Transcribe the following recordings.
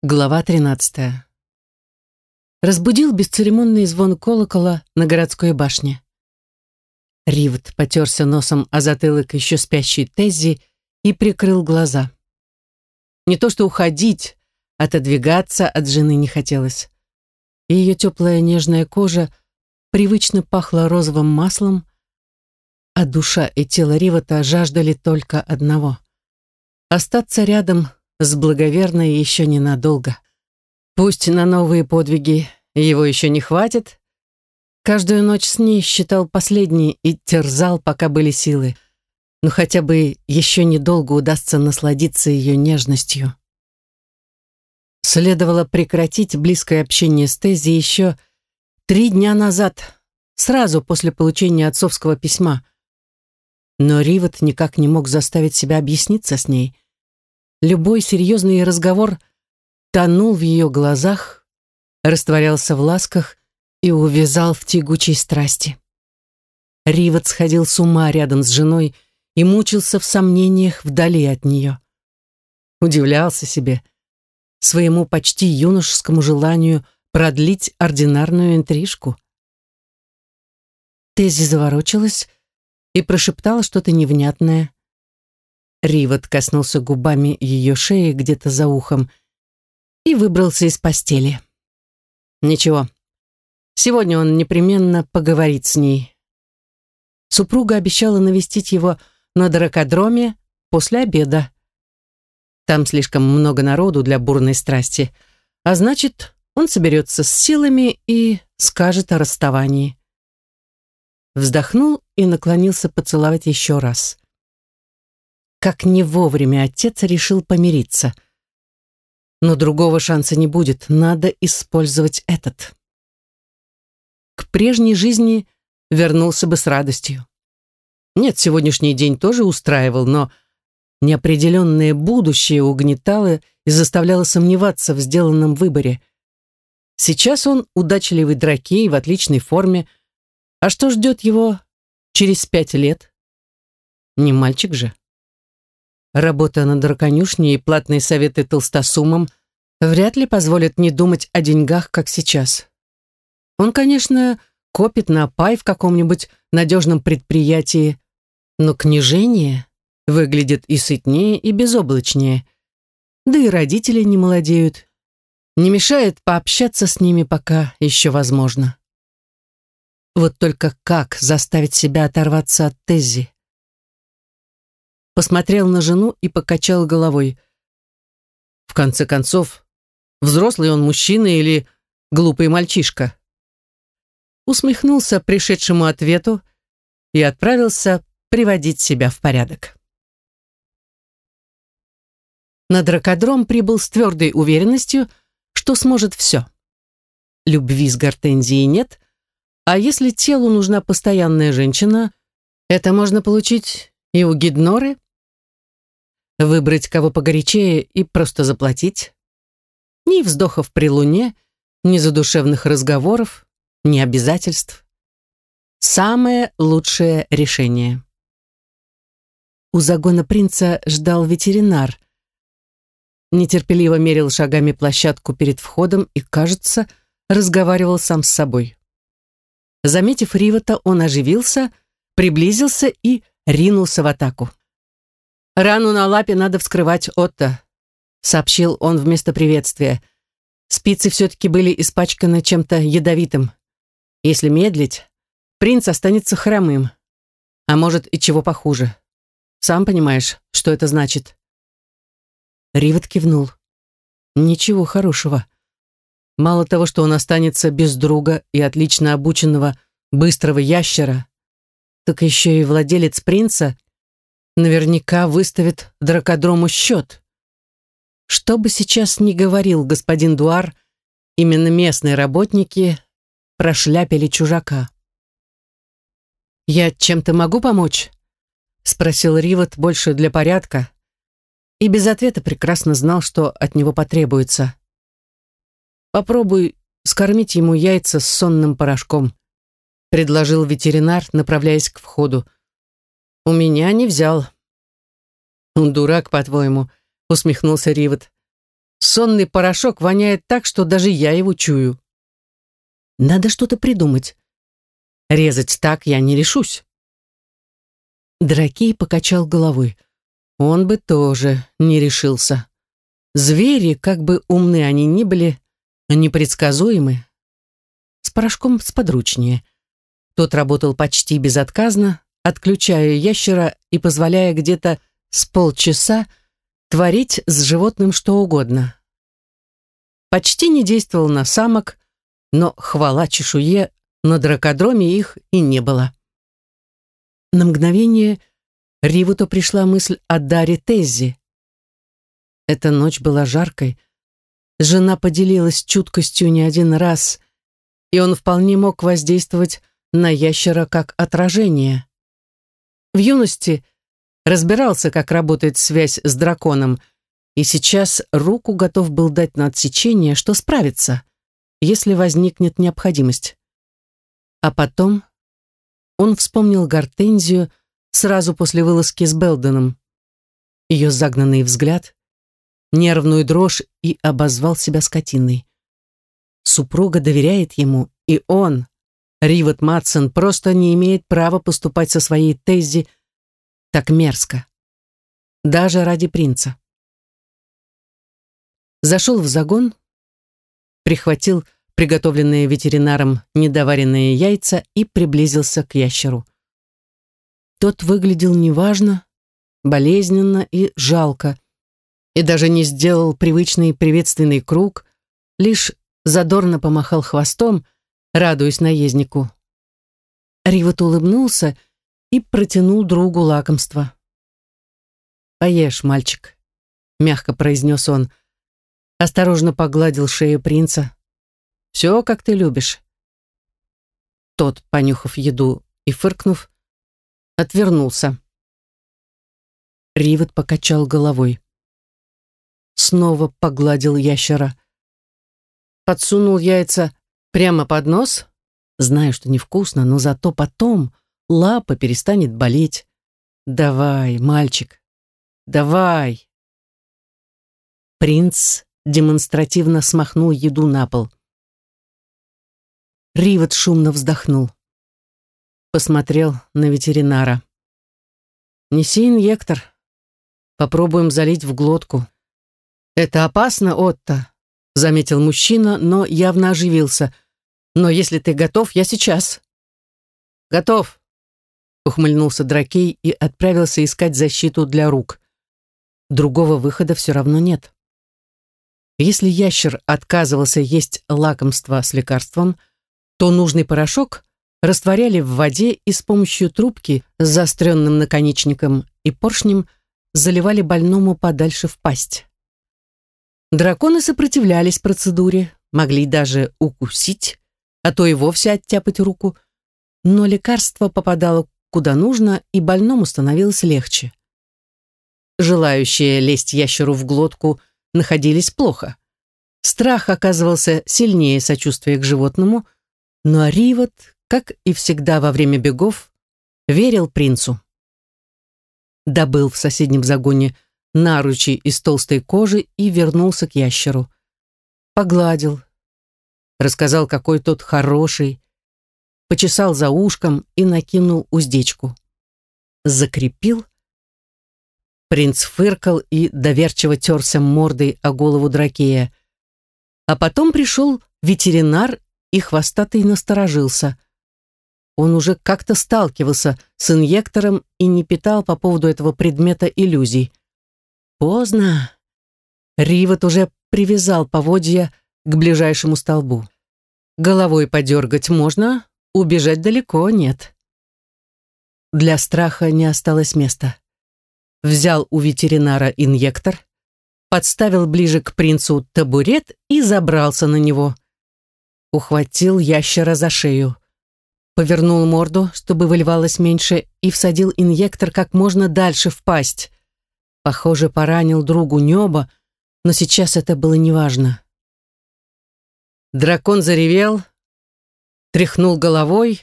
Глава 13. Разбудил бесцеремонный звон колокола на городской башне. Ривд потерся носом о затылок еще спящей Теззи и прикрыл глаза. Не то что уходить, отодвигаться от жены не хотелось. Ее теплая нежная кожа привычно пахла розовым маслом, а душа и тело Ривота жаждали только одного — остаться рядом с благоверной еще ненадолго. Пусть на новые подвиги его еще не хватит, каждую ночь с ней считал последней и терзал, пока были силы, но хотя бы еще недолго удастся насладиться ее нежностью. Следовало прекратить близкое общение с Теззи еще 3 дня назад, сразу после получения отцовского письма. Но Ривот никак не мог заставить себя объясниться с ней. Любой серьезный разговор тонул в ее глазах, растворялся в ласках и увязал в тягучей страсти. Ривот сходил с ума рядом с женой и мучился в сомнениях вдали от нее. Удивлялся себе, своему почти юношескому желанию продлить ординарную интрижку. Теззи заворочилась и прошептала что-то невнятное. Ривот коснулся губами ее шеи где-то за ухом и выбрался из постели. Ничего, сегодня он непременно поговорит с ней. Супруга обещала навестить его на дракодроме после обеда. Там слишком много народу для бурной страсти, а значит, он соберется с силами и скажет о расставании. Вздохнул и наклонился поцеловать еще раз. Как не вовремя отец решил помириться. Но другого шанса не будет, надо использовать этот. К прежней жизни вернулся бы с радостью. Нет, сегодняшний день тоже устраивал, но неопределенное будущее угнетало и заставляло сомневаться в сделанном выборе. Сейчас он удачливый дракей в отличной форме, а что ждет его через 5 лет? Не мальчик же. Работа на драконюшне и платные советы толстосумам вряд ли позволят не думать о деньгах, как сейчас. Он, конечно, копит на пай в каком-нибудь надежном предприятии, но княжение выглядит и сытнее, и безоблачнее. Да и родители не молодеют. Не мешает пообщаться с ними, пока еще возможно. Вот только как заставить себя оторваться от Теззи? Посмотрел на жену и покачал головой. В конце концов, взрослый он мужчина или глупый мальчишка? Усмехнулся пришедшему ответу и отправился приводить себя в порядок. На дракодром прибыл с твердой уверенностью, что сможет все. Любви с Гортензией нет, а если телу нужна постоянная женщина, это можно получить и у Гидноры. Выбрать кого погорячее и просто заплатить. Ни вздохов при луне, ни задушевных разговоров, ни обязательств. Самое лучшее решение. У загона принца ждал ветеринар. Нетерпеливо мерил шагами площадку перед входом и, кажется, разговаривал сам с собой. Заметив Ривота, он оживился, приблизился и ринулся в атаку. «Рану на лапе надо вскрывать, Отто», — сообщил он вместо приветствия. Спицы все-таки были испачканы чем-то ядовитым. Если медлить, принц останется хромым. А может, и чего похуже. Сам понимаешь, что это значит. Ривот кивнул. Ничего хорошего. Мало того, что он останется без друга и отлично обученного быстрого ящера, так еще и владелец принца наверняка выставит дракодрому счет. Что бы сейчас ни говорил господин Дуар, именно местные работники прошляпили чужака. «Я чем-то могу помочь?» — спросил Ривот больше для порядка, и без ответа прекрасно знал, что от него потребуется. «Попробуй скормить ему яйца с сонным порошком», — предложил ветеринар, направляясь к входу. «У меня не взял». «Он дурак, по-твоему», — усмехнулся Ривот. Сонный порошок воняет так, что даже я его чую. Надо что-то придумать. Резать так я не решусь. Дракей покачал головой. Он бы тоже не решился. Звери, как бы умны они ни были, непредсказуемы. С порошком сподручнее. Тот работал почти безотказно, отключая ящера и позволяя где-то с полчаса творить с животным что угодно. Почти не действовал на самок, но, хвала чешуе, на дракодроме их и не было. На мгновение Ривуту пришла мысль о даре Теззи. Эта ночь была жаркой. Жена поделилась чуткостью не один раз, и он вполне мог воздействовать на ящера как отражение. В юности разбирался, как работает связь с драконом, и сейчас руку готов был дать на отсечение, что справится, если возникнет необходимость. А потом он вспомнил Гортензию сразу после вылазки с Белденом, ее загнанный взгляд, нервную дрожь, и обозвал себя скотиной. Супруга доверяет ему, и он, Ривот Матсон, просто не имеет права поступать со своей Теззи так мерзко. Даже ради принца. Зашел в загон, прихватил приготовленные ветеринаром недоваренные яйца и приблизился к ящеру. Тот выглядел неважно, болезненно и жалко, и даже не сделал привычный приветственный круг, лишь задорно помахал хвостом, радуясь наезднику. Ривот улыбнулся и протянул другу лакомство. «Поешь, мальчик», — мягко произнес он, осторожно погладил шею принца. «Все, как ты любишь». Тот, понюхав еду и фыркнув, отвернулся. Ривот покачал головой. Снова погладил ящера. Подсунул яйца прямо под нос. Знаю, что невкусно, но зато потом лапа перестанет болеть. Давай, мальчик, давай. Принц демонстративно смахнул еду на пол. Ривот шумно вздохнул. Посмотрел на ветеринара. «Неси инъектор. Попробуем залить в глотку». «Это опасно, Отто», — заметил мужчина, но явно оживился. «Но если ты готов, я сейчас». «Готов», — ухмыльнулся Дракей и отправился искать защиту для рук. Другого выхода все равно нет. Если ящер отказывался есть лакомство с лекарством, то нужный порошок растворяли в воде и с помощью трубки с заостренным наконечником и поршнем заливали больному подальше в пасть. Драконы сопротивлялись процедуре, могли даже укусить, а то и вовсе оттяпать руку, но лекарство попадало куда нужно, и больному становилось легче. Желающие лезть ящеру в глотку находились плохо. Страх оказывался сильнее сочувствия к животному, но Ривот, как и всегда во время бегов, верил принцу. Добыл в соседнем загоне наручи из толстой кожи и вернулся к ящеру. Погладил, рассказал, какой тот хороший, почесал за ушком и накинул уздечку. Закрепил. Принц фыркал и доверчиво терся мордой о голову Дракея. А потом пришел ветеринар, и хвостатый насторожился. Он уже как-то сталкивался с инъектором и не питал по поводу этого предмета иллюзий. Поздно. Ривот уже привязал поводья к ближайшему столбу. Головой подергать можно, убежать далеко нет. Для страха не осталось места. Взял у ветеринара инъектор, подставил ближе к принцу табурет и забрался на него. Ухватил ящера за шею. Повернул морду, чтобы выливалось меньше, и всадил инъектор как можно дальше в пасть. Похоже, поранил другу небо, но сейчас это было неважно. Дракон заревел, тряхнул головой.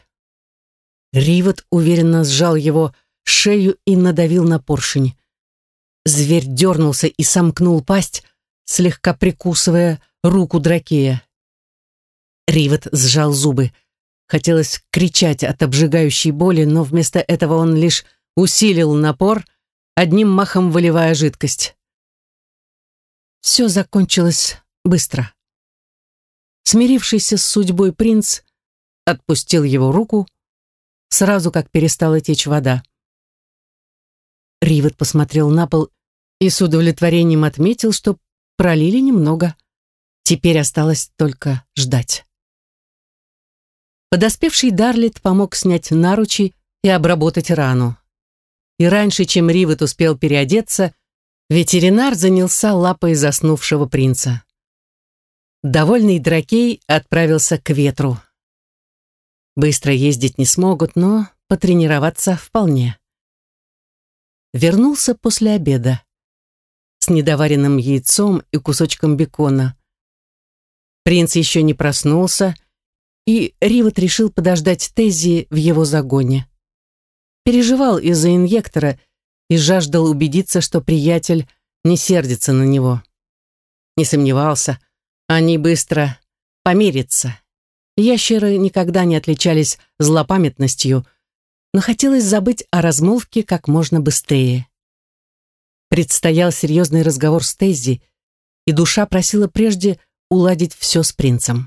Ривот уверенно сжал его шею и надавил на поршень. Зверь дернулся и сомкнул пасть, слегка прикусывая руку Дракея. Ривет сжал зубы. Хотелось кричать от обжигающей боли, но вместо этого он лишь усилил напор, одним махом выливая жидкость. Все закончилось быстро. Смирившийся с судьбой принц отпустил его руку, сразу как перестала течь вода. Ривет посмотрел на пол и с удовлетворением отметил, что пролили немного. Теперь осталось только ждать. Подоспевший Дарлет помог снять наручи и обработать рану. И раньше, чем Ривет успел переодеться, ветеринар занялся лапой заснувшего принца. Довольный Дракей отправился к ветру. Быстро ездить не смогут, но потренироваться вполне. Вернулся после обеда с недоваренным яйцом и кусочком бекона. Принц еще не проснулся, и Ривет решил подождать Теззи в его загоне. Переживал из-за инъектора и жаждал убедиться, что приятель не сердится на него. Не сомневался, они быстро помирятся. Ящеры никогда не отличались злопамятностью, но хотелось забыть о размолвке как можно быстрее. Предстоял серьезный разговор с Теззи, и душа просила прежде уладить все с принцем.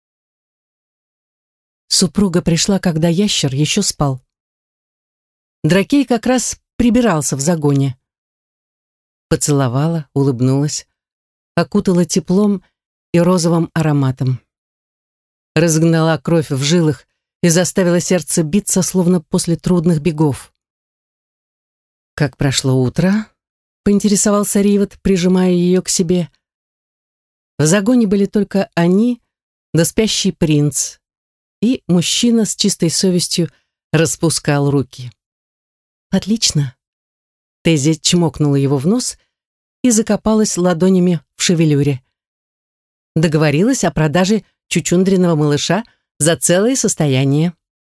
Супруга пришла, когда ящер еще спал. Дракей как раз прибирался в загоне. Поцеловала, улыбнулась, окутала теплом и розовым ароматом. Разгнала кровь в жилах и заставила сердце биться, словно после трудных бегов. «Как прошло утро?» — поинтересовался Ривет, прижимая ее к себе. В загоне были только они, да спящий принц, и мужчина с чистой совестью распускал руки. «Отлично!» Теззи чмокнула его в нос и закопалась ладонями в шевелюре. Договорилась о продаже чучундриного малыша за целое состояние.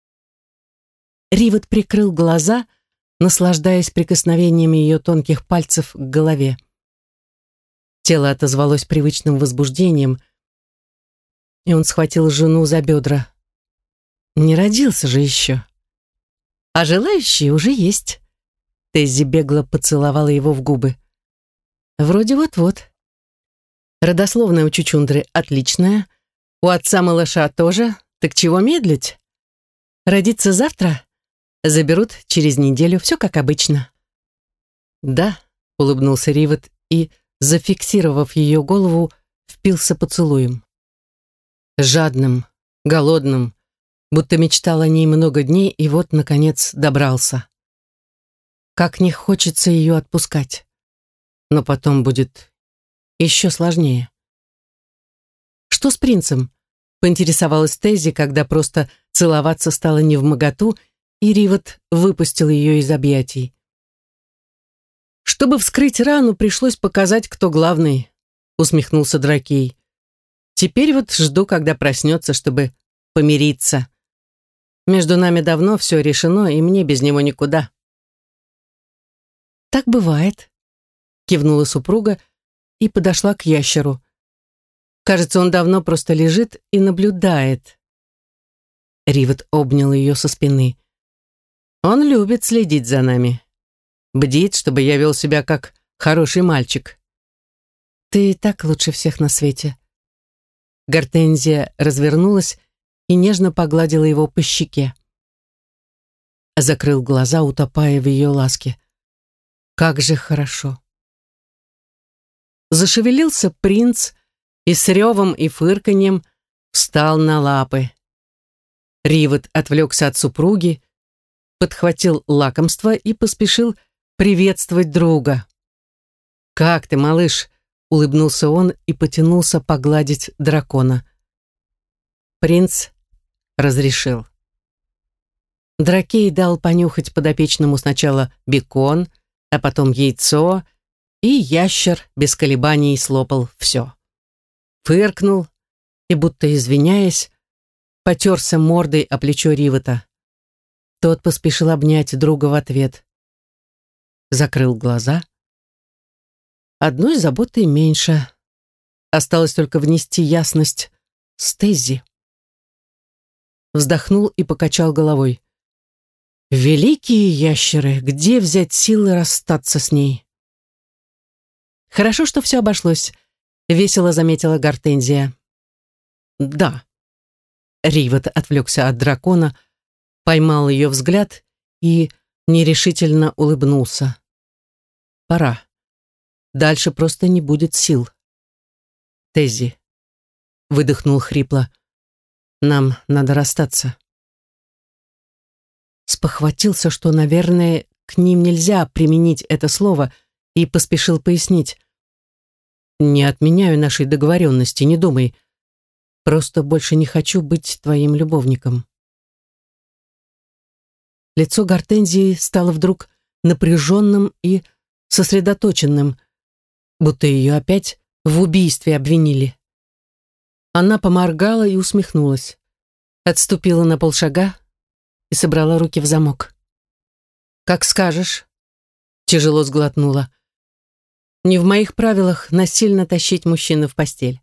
Ривет прикрыл глаза, наслаждаясь прикосновениями ее тонких пальцев к голове. Тело отозвалось привычным возбуждением, и он схватил жену за бедра. Не родился же еще. А желающие уже есть. Теззи бегло поцеловала его в губы. Вроде вот-вот. Родословная у чучундры отличная, у отца малыша тоже, так чего медлить? Родится завтра, заберут через неделю, все как обычно. Да, улыбнулся Ривет и, зафиксировав ее голову, впился поцелуем. Жадным, голодным, будто мечтал о ней много дней и вот, наконец, добрался. Как не хочется ее отпускать. Но потом будет еще сложнее. «Что с принцем?» — поинтересовалась Теззи, когда просто целоваться стало невмоготу, и Ривет выпустил ее из объятий. «Чтобы вскрыть рану, пришлось показать, кто главный», — усмехнулся Дракей. «Теперь вот жду, когда проснется, чтобы помириться. Между нами давно все решено, и мне без него никуда». «Так бывает», — кивнула супруга и подошла к ящеру. Кажется, он давно просто лежит и наблюдает. Ривет обнял ее со спины. «Он любит следить за нами. Бдит, чтобы я вел себя как хороший мальчик». «Ты и так лучше всех на свете». Гортензия развернулась и нежно погладила его по щеке. Закрыл глаза, утопая в ее ласке. «Как же хорошо!» Зашевелился принц и с ревом и фырканьем встал на лапы. Ривет отвлекся от супруги, подхватил лакомство и поспешил приветствовать друга. «Как ты, малыш?» — улыбнулся он и потянулся погладить дракона. Принц разрешил. Дракей дал понюхать подопечному сначала бекон, а потом яйцо, и ящер без колебаний слопал все. Фыркнул и, будто извиняясь, потерся мордой о плечо Ривета. Тот поспешил обнять друга в ответ. Закрыл глаза. Одной заботой меньше, Осталось только внести ясность с Теззи. Вздохнул и покачал головой. Великие ящеры, где взять силы расстаться с ней? Хорошо, что все обошлось, весело заметила Гортензия. Да. Ривот отвлекся от дракона, поймал ее взгляд и нерешительно улыбнулся. Пора. Дальше просто не будет сил. Теззи, выдохнул хрипло, нам надо расстаться. Спохватился, что, наверное, к ним нельзя применить это слово, и поспешил пояснить. Не отменяю нашей договоренности, не думай. Просто больше не хочу быть твоим любовником. Лицо Гортензии стало вдруг напряженным и сосредоточенным, будто ее опять в убийстве обвинили. Она поморгала и усмехнулась, отступила на полшага и собрала руки в замок. «Как скажешь», — тяжело сглотнула. «Не в моих правилах насильно тащить мужчину в постель».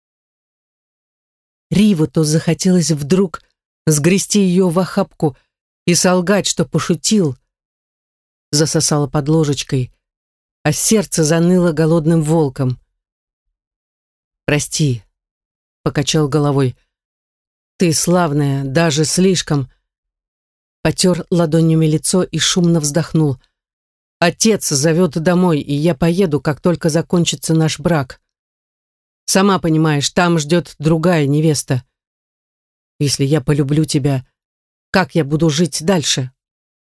Ривоту захотелось вдруг сгрести ее в охапку и солгать, что пошутил. Засосала под ложечкой, а сердце заныло голодным волком. «Прости», — покачал головой. «Ты славная, даже слишком». Потер ладонями лицо и шумно вздохнул. «Отец зовет домой, и я поеду, как только закончится наш брак. Сама понимаешь, там ждет другая невеста. Если я полюблю тебя, как я буду жить дальше?»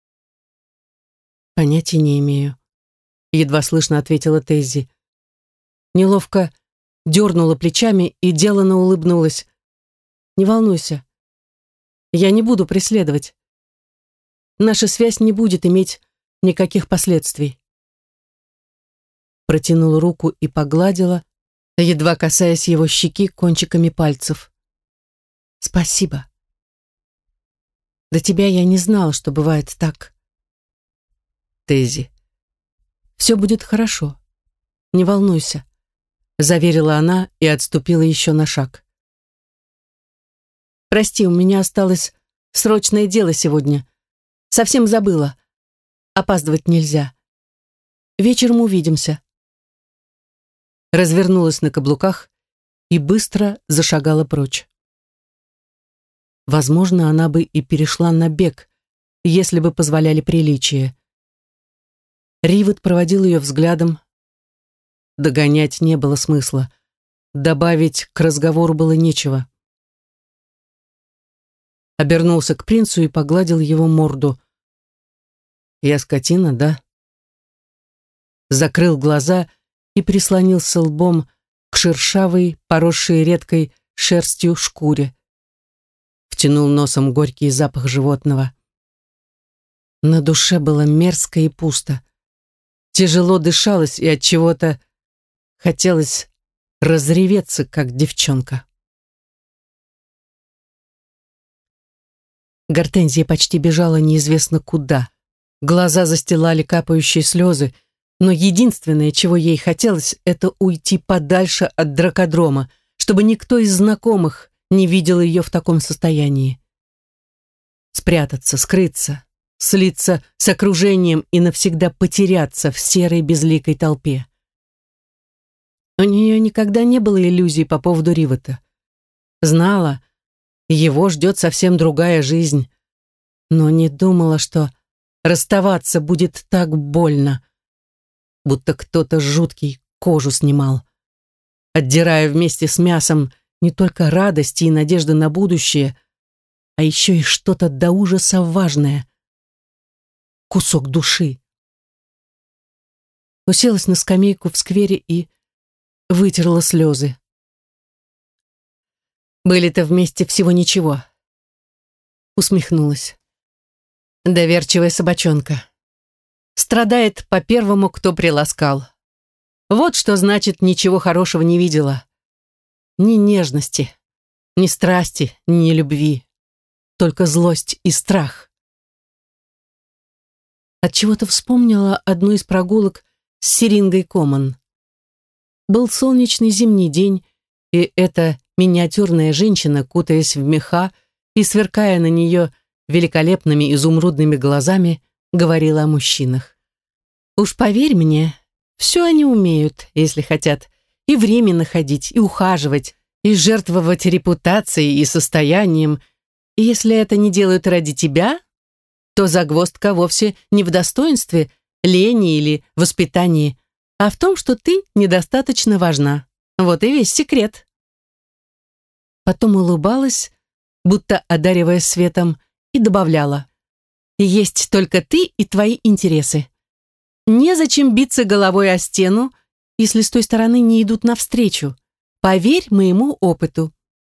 «Понятия не имею», — едва слышно ответила Теззи. Неловко дернула плечами и делано улыбнулась. «Не волнуйся, я не буду преследовать. Наша связь не будет иметь никаких последствий». Протянула руку и погладила, едва касаясь его щеки кончиками пальцев. «Спасибо. До тебя я не знала, что бывает так». «Теззи, все будет хорошо. Не волнуйся», — заверила она и отступила еще на шаг. «Прости, у меня осталось срочное дело сегодня. Совсем забыла. Опаздывать нельзя. Вечером увидимся». Развернулась на каблуках и быстро зашагала прочь. Возможно, она бы и перешла на бег, если бы позволяли приличия. Ривот проводил ее взглядом. Догонять не было смысла. Добавить к разговору было нечего. Обернулся к принцу и погладил его морду. «Я скотина, да?» Закрыл глаза и прислонился лбом к шершавой, поросшей редкой шерстью шкуре. Втянул носом горький запах животного. На душе было мерзко и пусто. Тяжело дышалось, и от чего-то хотелось разреветься, как девчонка. Гортензия почти бежала неизвестно куда. Глаза застилали капающие слезы, но единственное, чего ей хотелось, это уйти подальше от дракодрома, чтобы никто из знакомых не видел ее в таком состоянии. Спрятаться, скрыться, слиться с окружением и навсегда потеряться в серой безликой толпе. У нее никогда не было иллюзий по поводу Ривота. Знала, его ждет совсем другая жизнь, но не думала, что расставаться будет так больно, будто кто-то жуткий кожу снимал, отдирая вместе с мясом не только радости и надежды на будущее, а еще и что-то до ужаса важное. Кусок души. Уселась на скамейку в сквере и вытерла слезы. Были-то вместе всего ничего. Усмехнулась. Доверчивая собачонка. Страдает по первому, кто приласкал. Вот что значит ничего хорошего не видела. Ни нежности, ни страсти, ни любви. Только злость и страх. Отчего-то вспомнила одну из прогулок с Серингой Комон. Был солнечный зимний день, и эта миниатюрная женщина, кутаясь в меха и сверкая на нее великолепными изумрудными глазами, говорила о мужчинах. «Уж поверь мне, все они умеют, если хотят, и время находить, и ухаживать, и жертвовать репутацией и состоянием, и если это не делают ради тебя, то загвоздка вовсе не в достоинстве, лени или воспитании, а в том, что ты недостаточно важна. Вот и весь секрет». Потом улыбалась, будто одаривая светом, и добавляла: «Есть только ты и твои интересы. Незачем биться головой о стену, если с той стороны не идут навстречу. Поверь моему опыту».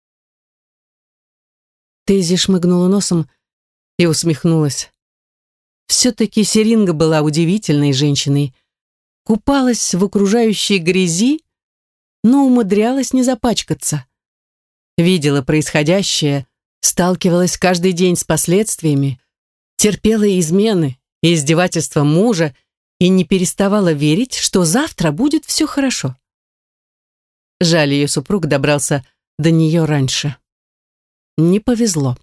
Дейзи шмыгнула носом и усмехнулась. Все-таки Серинга была удивительной женщиной. Купалась в окружающей грязи, но умудрялась не запачкаться. Видела происходящее, сталкивалась каждый день с последствиями, терпела измены и издевательства мужа и не переставала верить, что завтра будет все хорошо. Жаль, ее супруг добрался до нее раньше. Не повезло.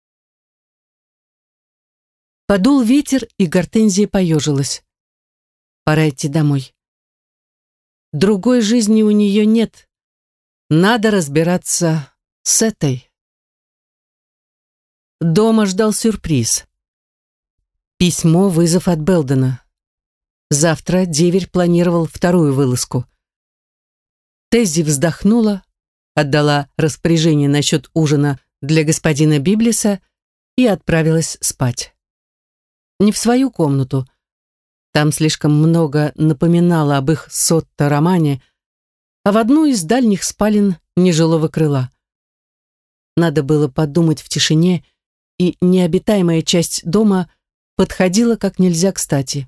Подул ветер, и Гортензия поежилась. Пора идти домой. Другой жизни у нее нет. Надо разбираться с этой. Дома ждал сюрприз. Письмо-вызов от Белдена. Завтра деверь планировал вторую вылазку. Теззи вздохнула, отдала распоряжение насчет ужина для господина Библиса и отправилась спать. Не в свою комнату. Там слишком много напоминало об их с Отто романе, а в одну из дальних спален нежилого крыла. Надо было подумать в тишине, и необитаемая часть дома подходила как нельзя кстати.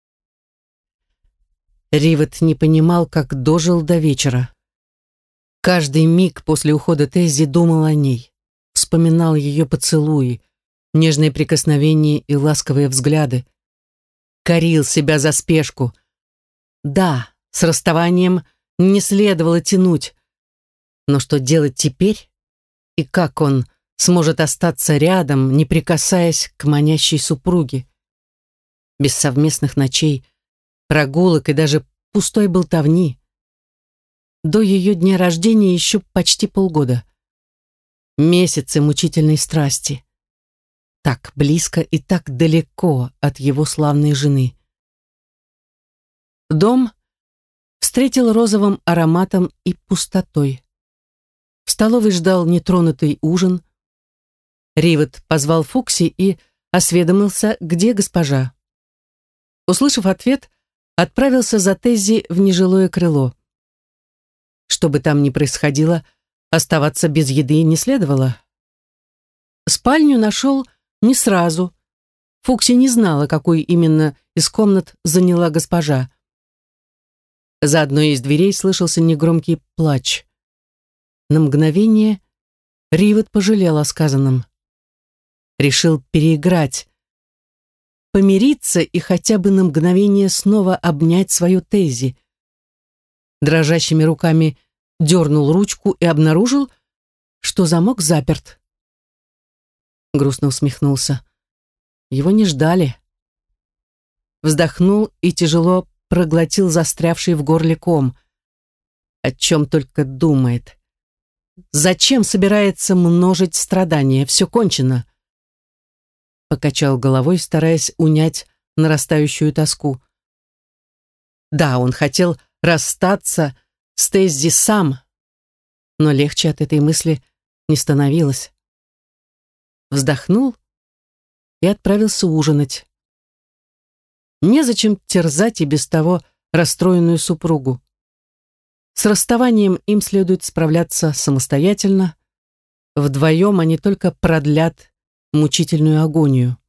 Ривет не понимал, как дожил до вечера. Каждый миг после ухода Теззи думал о ней, вспоминал ее поцелуи, нежные прикосновения и ласковые взгляды. Корил себя за спешку. Да, с расставанием не следовало тянуть. Но что делать теперь? И как он сможет остаться рядом, не прикасаясь к манящей супруге? Без совместных ночей, прогулок и даже пустой болтовни. До ее дня рождения еще почти полгода. Месяцы мучительной страсти. Так близко и так далеко от его славной жены. Дом встретил розовым ароматом и пустотой. В столовой ждал нетронутый ужин. Ривет позвал Фукси и осведомился, где госпожа. Услышав ответ, отправился за Теззи в нежилое крыло. Что бы там ни происходило, оставаться без еды не следовало. Спальню нашел не сразу. Фукси не знала, какой именно из комнат заняла госпожа. За одной из дверей слышался негромкий плач. На мгновение Ривет пожалел о сказанном. Решил переиграть, помириться и хотя бы на мгновение снова обнять свою Теззи. Дрожащими руками дернул ручку и обнаружил, что замок заперт. Грустно усмехнулся. Его не ждали. Вздохнул и тяжело проглотил застрявший в горле ком. О чем только думает. Зачем собирается множить страдания? Все кончено. Покачал головой, стараясь унять нарастающую тоску. Да, он хотел расстаться с Теззи сам, но легче от этой мысли не становилось. Вздохнул и отправился ужинать. Незачем терзать и без того расстроенную супругу. С расставанием им следует справляться самостоятельно. Вдвоем они только продлят мучительную агонию.